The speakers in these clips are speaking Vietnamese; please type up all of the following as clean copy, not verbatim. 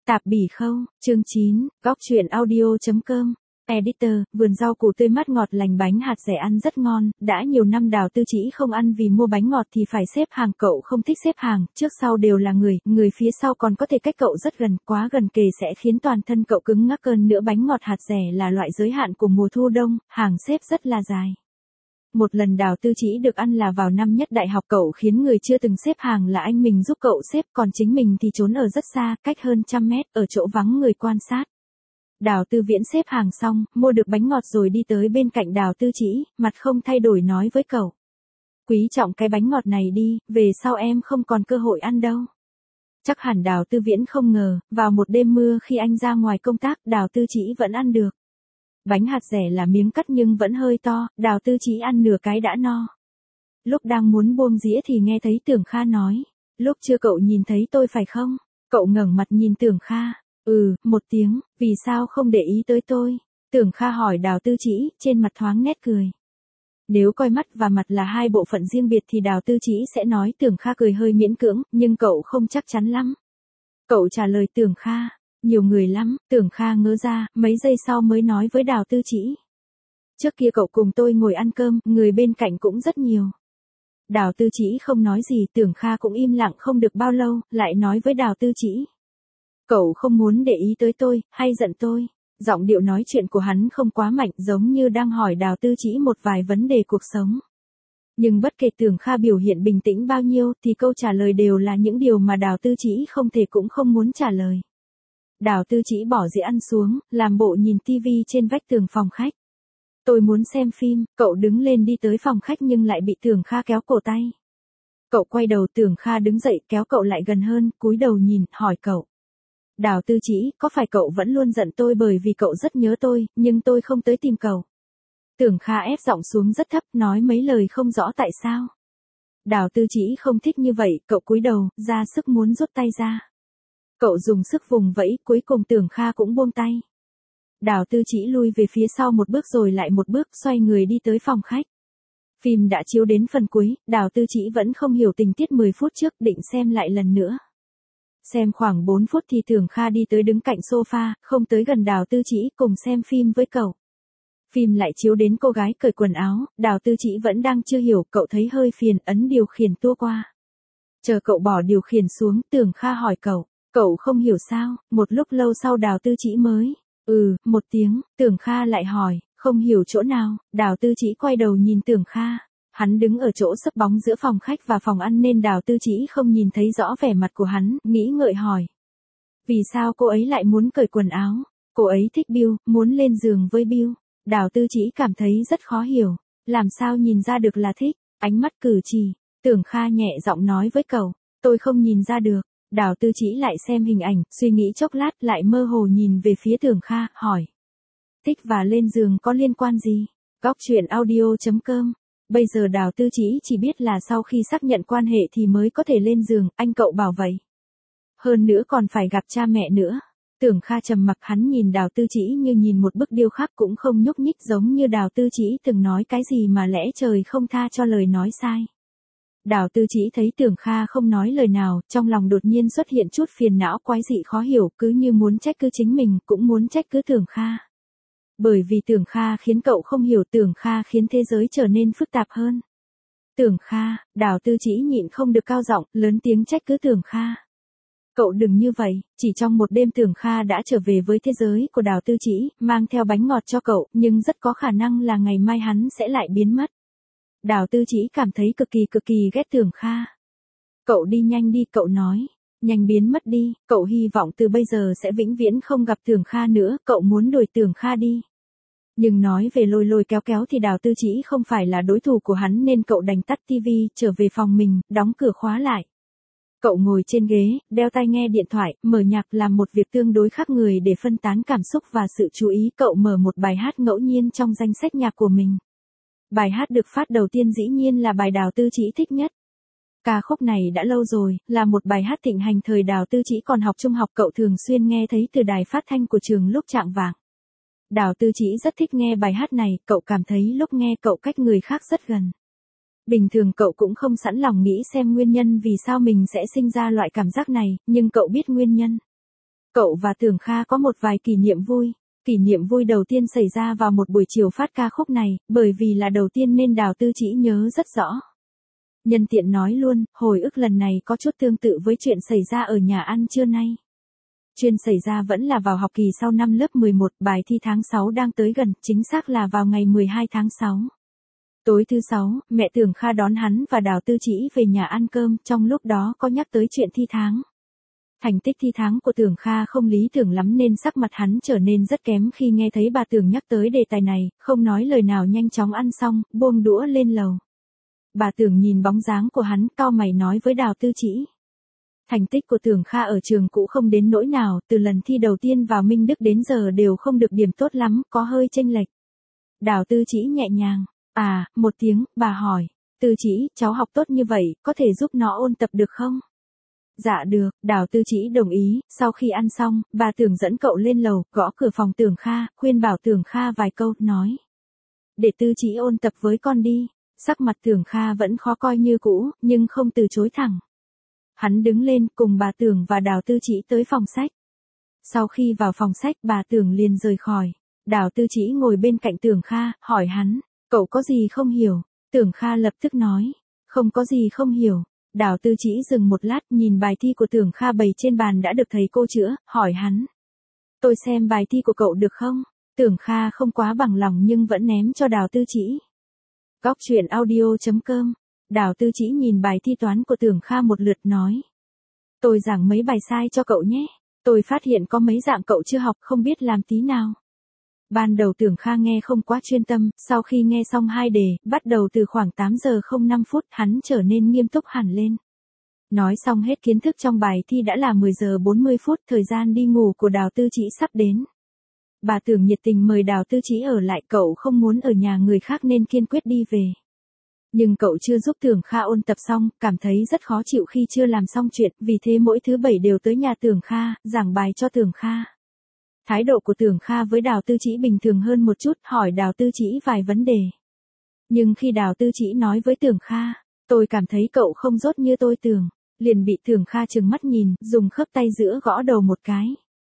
Tạp bỉ khâu, chương 9, góc truyện audio.com. Editor, vườn rau củ tươi mát ngọt lành, bánh hạt dẻ ăn rất ngon, đã nhiều năm Đào Tư Chỉ không ăn vì mua bánh ngọt thì phải xếp hàng, cậu không thích xếp hàng, trước sau đều là người phía sau còn có thể cách cậu rất gần, quá gần kề sẽ khiến toàn thân cậu cứng ngắc, hơn nữa bánh ngọt hạt dẻ là loại giới hạn của mùa thu đông, hàng xếp rất là dài. Một lần Đào Tư Chỉ được ăn là vào năm nhất đại học, cậu khiến người chưa từng xếp hàng là anh mình giúp cậu xếp, còn chính mình thì trốn ở rất xa, cách hơn 100 mét, ở chỗ vắng người quan sát. Đào Tư Viễn xếp hàng xong, mua được bánh ngọt rồi đi tới bên cạnh Đào Tư Chỉ, mặt không thay đổi nói với cậu. Quý trọng cái bánh ngọt này đi, về sau em không còn cơ hội ăn đâu. Chắc hẳn Đào Tư Viễn không ngờ, vào một đêm mưa khi anh ra ngoài công tác, Đào Tư Chỉ vẫn ăn được. Bánh hạt dẻ là miếng cắt nhưng vẫn hơi to, Đào Tư Chỉ ăn nửa cái đã no. Lúc đang muốn buông dĩa thì nghe thấy Tưởng Kha nói, lúc chưa cậu nhìn thấy tôi phải không? Cậu ngẩng mặt nhìn Tưởng Kha, một tiếng, vì sao không để ý tới tôi? Tưởng Kha hỏi Đào Tư Chỉ, trên mặt thoáng nét cười. Nếu coi mắt và mặt là hai bộ phận riêng biệt thì Đào Tư Chỉ sẽ nói Tưởng Kha cười hơi miễn cưỡng, nhưng cậu không chắc chắn lắm. Cậu trả lời Tưởng Kha, nhiều người lắm. Tưởng Kha ngớ ra, mấy giây sau mới nói với Đào Tư Chỉ. Trước kia cậu cùng tôi ngồi ăn cơm, người bên cạnh cũng rất nhiều. Đào Tư Chỉ không nói gì, Tưởng Kha cũng im lặng không được bao lâu, lại nói với Đào Tư Chỉ. Cậu không muốn để ý tới tôi, hay giận tôi? Giọng điệu nói chuyện của hắn không quá mạnh, giống như đang hỏi Đào Tư Chỉ một vài vấn đề cuộc sống. Nhưng bất kể Tưởng Kha biểu hiện bình tĩnh bao nhiêu thì câu trả lời đều là những điều mà Đào Tư Chỉ không thể cũng không muốn trả lời. Đào Tư Chỉ bỏ dĩa ăn xuống, làm bộ nhìn tivi trên vách tường phòng khách. Tôi muốn xem phim, cậu đứng lên đi tới phòng khách nhưng lại bị Tưởng Kha kéo cổ tay. Cậu quay đầu, Tưởng Kha đứng dậy kéo cậu lại gần hơn, cúi đầu nhìn, hỏi cậu. Đào Tư Chỉ, có phải cậu vẫn luôn giận tôi bởi vì cậu rất nhớ tôi, nhưng tôi không tới tìm cậu? Tưởng Kha ép giọng xuống rất thấp, nói mấy lời không rõ tại sao. Đào Tư Chỉ không thích như vậy, cậu cúi đầu, ra sức muốn rút tay ra. Cậu dùng sức vùng vẫy, cuối cùng Tưởng Kha cũng buông tay. Đào Tư Chỉ lui về phía sau một bước rồi lại một bước, xoay người đi tới phòng khách. Phim đã chiếu đến phần cuối, Đào Tư Chỉ vẫn không hiểu tình tiết 10 phút trước, định xem lại lần nữa. Xem khoảng 4 phút thì Tưởng Kha đi tới đứng cạnh sofa, không tới gần Đào Tư Chỉ, cùng xem phim với cậu. Phim lại chiếu đến cô gái cởi quần áo, Đào Tư Chỉ vẫn đang chưa hiểu, cậu thấy hơi phiền, ấn điều khiển tua qua. Chờ cậu bỏ điều khiển xuống, Tưởng Kha hỏi cậu, cậu không hiểu sao? Một lúc lâu sau Đào Tư Chỉ mới, một tiếng. Tưởng Kha lại hỏi, không hiểu chỗ nào? Đào Tư Chỉ quay đầu nhìn Tưởng Kha. Hắn đứng ở chỗ sấp bóng giữa phòng khách và phòng ăn nên Đào Tư Chỉ không nhìn thấy rõ vẻ mặt của hắn, nghĩ ngợi hỏi. Vì sao cô ấy lại muốn cởi quần áo? Cô ấy thích Bill, muốn lên giường với Bill. Đào Tư Chỉ cảm thấy rất khó hiểu. Làm sao nhìn ra được là thích? Ánh mắt cử chỉ. Tưởng Kha nhẹ giọng nói với cậu. Tôi không nhìn ra được. Đào Tư Chỉ lại xem hình ảnh, suy nghĩ chốc lát lại mơ hồ nhìn về phía Tưởng Kha, hỏi. Thích và lên giường có liên quan gì? Góc truyện audio.com. Bây giờ Đào Tư chỉ biết là sau khi xác nhận quan hệ thì mới có thể lên giường, anh cậu bảo vậy. Hơn nữa còn phải gặp cha mẹ nữa. Tưởng Kha trầm mặc, hắn nhìn Đào Tư Chỉ như nhìn một bức điêu khắc, cũng không nhúc nhích, giống như Đào Tư Chỉ từng nói cái gì mà lẽ trời không tha cho lời nói sai. Đào Tư Chỉ thấy Tưởng Kha không nói lời nào, trong lòng đột nhiên xuất hiện chút phiền não quái dị khó hiểu, cứ như muốn trách cứ chính mình, cũng muốn trách cứ Tưởng Kha. Bởi vì Tưởng Kha khiến cậu không hiểu, Tưởng Kha khiến thế giới trở nên phức tạp hơn. Tưởng Kha, Đào Tư Chỉ nhịn không được cao giọng, lớn tiếng trách cứ Tưởng Kha. Cậu đừng như vậy, chỉ trong một đêm Tưởng Kha đã trở về với thế giới của Đào Tư Chỉ, mang theo bánh ngọt cho cậu, nhưng rất có khả năng là ngày mai hắn sẽ lại biến mất. Đào Tư Chỉ cảm thấy cực kỳ ghét Tưởng Kha. Cậu đi nhanh đi, cậu nói. Nhanh biến mất đi, cậu hy vọng từ bây giờ sẽ vĩnh viễn không gặp Tưởng Kha nữa, cậu muốn đuổi Tưởng Kha đi. Nhưng nói về lôi kéo thì Đào Tư Chỉ không phải là đối thủ của hắn nên cậu đành tắt tivi, trở về phòng mình, đóng cửa khóa lại. Cậu ngồi trên ghế, đeo tai nghe điện thoại, mở nhạc, làm một việc tương đối khác người để phân tán cảm xúc và sự chú ý. Cậu mở một bài hát ngẫu nhiên trong danh sách nhạc của mình. Bài hát được phát đầu tiên dĩ nhiên là bài Đào Tư Chỉ thích nhất. Ca khúc này đã lâu rồi, là một bài hát thịnh hành thời Đào Tư Chỉ còn học trung học, cậu thường xuyên nghe thấy từ đài phát thanh của trường lúc chạng vạng. Đào Tư Chỉ rất thích nghe bài hát này, cậu cảm thấy lúc nghe cậu cách người khác rất gần. Bình thường cậu cũng không sẵn lòng nghĩ xem nguyên nhân vì sao mình sẽ sinh ra loại cảm giác này, nhưng cậu biết nguyên nhân. Cậu và Tưởng Kha có một vài kỷ niệm vui. Kỷ niệm vui đầu tiên xảy ra vào một buổi chiều phát ca khúc này, bởi vì là đầu tiên nên Đào Tư Chỉ nhớ rất rõ. Nhân tiện nói luôn, hồi ức lần này có chút tương tự với chuyện xảy ra ở nhà ăn trưa nay. Chuyện xảy ra vẫn là vào học kỳ sau năm lớp 11, bài thi tháng 6 đang tới gần, chính xác là vào ngày 12 tháng 6. Tối thứ 6, mẹ Tưởng Kha đón hắn và Đào Tư Chỉ về nhà ăn cơm, trong lúc đó có nhắc tới chuyện thi tháng. Thành tích thi tháng của Tưởng Kha không lý tưởng lắm nên sắc mặt hắn trở nên rất kém khi nghe thấy bà Tưởng nhắc tới đề tài này, không nói lời nào nhanh chóng ăn xong, buông đũa lên lầu. Bà Tưởng nhìn bóng dáng của hắn, cau mày nói với Đào Tư Chỉ. Thành tích của Tưởng Kha ở trường cũ không đến nỗi nào, từ lần thi đầu tiên vào Minh Đức đến giờ đều không được điểm tốt lắm, có hơi chênh lệch. Đào Tư Chỉ nhẹ nhàng. Một tiếng, bà hỏi. Tư Chỉ, cháu học tốt như vậy, có thể giúp nó ôn tập được không? Dạ được, Đào Tư Chỉ đồng ý, sau khi ăn xong, bà Tưởng dẫn cậu lên lầu, gõ cửa phòng Tưởng Kha, khuyên bảo Tưởng Kha vài câu, nói. Để Tư Chỉ ôn tập với con đi. Sắc mặt Tưởng Kha vẫn khó coi như cũ, nhưng không từ chối thẳng. Hắn đứng lên cùng bà Tưởng và Đào Tư Chỉ tới phòng sách. Sau khi vào phòng sách bà Tưởng liền rời khỏi. Đào Tư Chỉ ngồi bên cạnh Tưởng Kha, hỏi hắn, cậu có gì không hiểu? Tưởng Kha lập tức nói, không có gì không hiểu. Đào Tư Chỉ dừng một lát nhìn bài thi của Tưởng Kha bày trên bàn đã được thầy cô chữa, hỏi hắn. Tôi xem bài thi của cậu được không? Tưởng Kha không quá bằng lòng nhưng vẫn ném cho Đào Tư Chỉ. Góc truyện audio.com. Đào Tư Chỉ nhìn bài thi toán của Tưởng Kha một lượt nói. Tôi giảng mấy bài sai cho cậu nhé. Tôi phát hiện có mấy dạng cậu chưa học không biết làm tí nào. Ban đầu Tưởng Kha nghe không quá chuyên tâm, sau khi nghe xong 2 đề, bắt đầu từ khoảng 8 giờ 05 phút, hắn trở nên nghiêm túc hẳn lên. Nói xong hết kiến thức trong bài thi đã là 10 giờ 40 phút, thời gian đi ngủ của Đào Tư Chỉ sắp đến. Bà Tưởng nhiệt tình mời Đào Tư Chỉ ở lại, cậu không muốn ở nhà người khác nên kiên quyết đi về. Nhưng cậu chưa giúp Tưởng Kha ôn tập xong, cảm thấy rất khó chịu khi chưa làm xong chuyện, vì thế mỗi thứ 7 đều tới nhà Tưởng Kha, giảng bài cho Tưởng Kha. Thái độ của Tưởng Kha với Đào Tư Chỉ bình thường hơn một chút, hỏi Đào Tư Chỉ vài vấn đề. Nhưng khi Đào Tư Chỉ nói với Tưởng Kha, tôi cảm thấy cậu không dốt như tôi tưởng, liền bị Tưởng Kha trừng mắt nhìn, dùng khớp tay giữa gõ đầu một cái.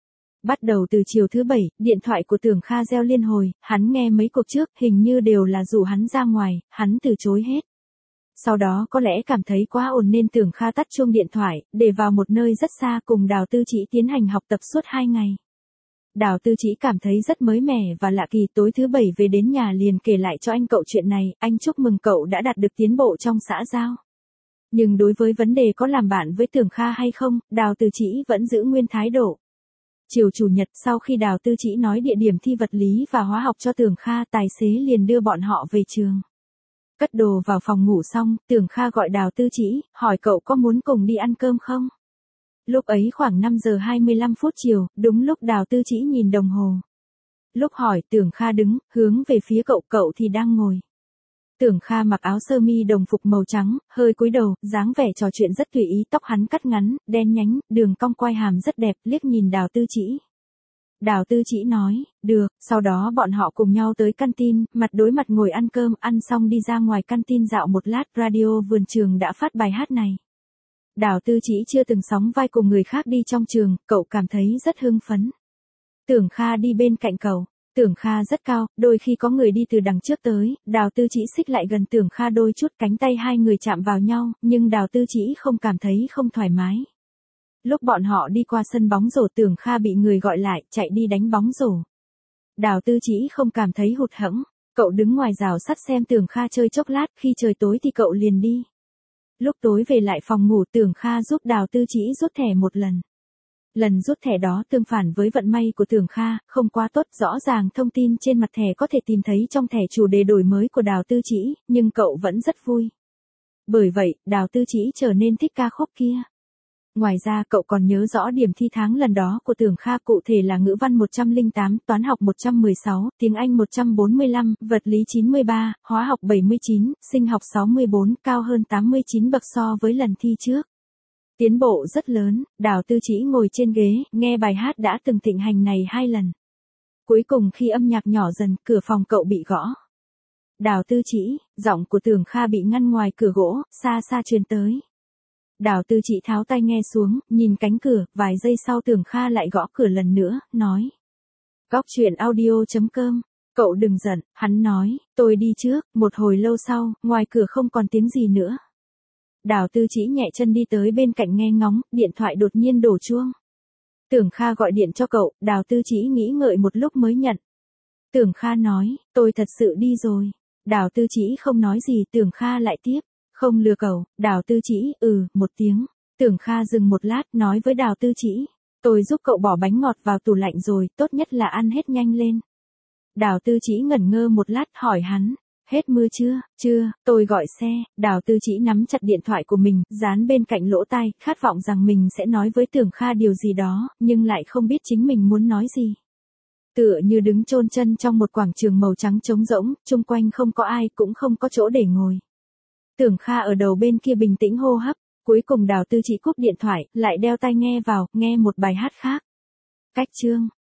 Bắt đầu từ chiều thứ 7, điện thoại của Tưởng Kha reo liên hồi, hắn nghe mấy cuộc trước, hình như đều là rủ hắn ra ngoài, hắn từ chối hết. Sau đó có lẽ cảm thấy quá ồn nên Tưởng Kha tắt chuông điện thoại, để vào một nơi rất xa cùng Đào Tư Chỉ tiến hành học tập suốt 2 ngày. Đào Tư Chỉ cảm thấy rất mới mẻ và lạ kỳ, tối thứ 7 về đến nhà liền kể lại cho anh cậu chuyện này, anh chúc mừng cậu đã đạt được tiến bộ trong xã giao. Nhưng đối với vấn đề có làm bạn với Tưởng Kha hay không, Đào Tư Chỉ vẫn giữ nguyên thái độ. Chiều chủ nhật sau khi Đào Tư Chỉ nói địa điểm thi vật lý và hóa học cho Tưởng Kha, tài xế liền đưa bọn họ về trường. Cất đồ vào phòng ngủ xong, Tưởng Kha gọi Đào Tư Chỉ, hỏi cậu có muốn cùng đi ăn cơm không? Lúc ấy khoảng 5 giờ 25 phút chiều, đúng lúc Đào Tư Chỉ nhìn đồng hồ. Lúc hỏi Tưởng Kha đứng, hướng về phía cậu thì đang ngồi. Tưởng Kha mặc áo sơ mi đồng phục màu trắng, hơi cúi đầu, dáng vẻ trò chuyện rất tùy ý, tóc hắn cắt ngắn, đen nhánh, đường cong quai hàm rất đẹp, liếc nhìn Đào Tư Chỉ. Đào Tư Chỉ nói, được, sau đó bọn họ cùng nhau tới canteen, mặt đối mặt ngồi ăn cơm, ăn xong đi ra ngoài canteen dạo một lát, radio vườn trường đã phát bài hát này. Đào Tư Chỉ chưa từng sóng vai cùng người khác đi trong trường, cậu cảm thấy rất hưng phấn. Tưởng Kha đi bên cạnh cậu. Tưởng Kha rất cao, đôi khi có người đi từ đằng trước tới, Đào Tư Chỉ xích lại gần Tưởng Kha đôi chút, cánh tay hai người chạm vào nhau, nhưng Đào Tư Chỉ không cảm thấy không thoải mái. Lúc bọn họ đi qua sân bóng rổ, Tưởng Kha bị người gọi lại, chạy đi đánh bóng rổ. Đào Tư Chỉ không cảm thấy hụt hẫng, cậu đứng ngoài rào sắt xem Tưởng Kha chơi chốc lát, khi trời tối thì cậu liền đi. Lúc tối về lại phòng ngủ, Tưởng Kha giúp Đào Tư Chỉ rút thẻ một lần. Lần rút thẻ đó tương phản với vận may của Tưởng Kha, không quá tốt, rõ ràng thông tin trên mặt thẻ có thể tìm thấy trong thẻ chủ đề đổi mới của Đào Tư Chỉ, nhưng cậu vẫn rất vui. Bởi vậy, Đào Tư Chỉ trở nên thích ca khúc kia. Ngoài ra cậu còn nhớ rõ điểm thi tháng lần đó của Tưởng Kha, cụ thể là ngữ văn 108, toán học 116, tiếng Anh 145, vật lý 93, hóa học 79, sinh học 64, cao hơn 89 bậc so với lần thi trước. Tiến bộ rất lớn, Đào Tư Chỉ ngồi trên ghế, nghe bài hát đã từng thịnh hành này 2 lần. Cuối cùng khi âm nhạc nhỏ dần, cửa phòng cậu bị gõ. Đào Tư Chỉ, giọng của Tưởng Kha bị ngăn ngoài cửa gỗ, xa xa truyền tới. Đào Tư Chỉ tháo tai nghe xuống, nhìn cánh cửa, vài giây sau Tưởng Kha lại gõ cửa lần nữa, nói. Góc truyện audio.com. Cậu đừng giận, hắn nói, tôi đi trước. Một hồi lâu sau, ngoài cửa không còn tiếng gì nữa. Đào Tư Chỉ nhẹ chân đi tới bên cạnh nghe ngóng, điện thoại đột nhiên đổ chuông. Tưởng Kha gọi điện cho cậu, Đào Tư Chỉ nghĩ ngợi một lúc mới nhận. Tưởng Kha nói, tôi thật sự đi rồi. Đào Tư Chỉ không nói gì, Tưởng Kha lại tiếp. Không lừa cậu. Đào Tư Chỉ, một tiếng. Tưởng Kha dừng một lát, nói với Đào Tư Chỉ. Tôi giúp cậu bỏ bánh ngọt vào tủ lạnh rồi, tốt nhất là ăn hết nhanh lên. Đào Tư Chỉ ngẩn ngơ một lát, hỏi hắn. Hết mưa chưa? Chưa, tôi gọi xe. Đào Tư Chỉ nắm chặt điện thoại của mình, dán bên cạnh lỗ tai, khát vọng rằng mình sẽ nói với Tưởng Kha điều gì đó, nhưng lại không biết chính mình muốn nói gì. Tựa như đứng chôn chân trong một quảng trường màu trắng trống rỗng, chung quanh không có ai, cũng không có chỗ để ngồi. Tưởng Kha ở đầu bên kia bình tĩnh hô hấp, cuối cùng Đào Tư Chỉ cúp điện thoại, lại đeo tai nghe vào, nghe một bài hát khác. Cách chương.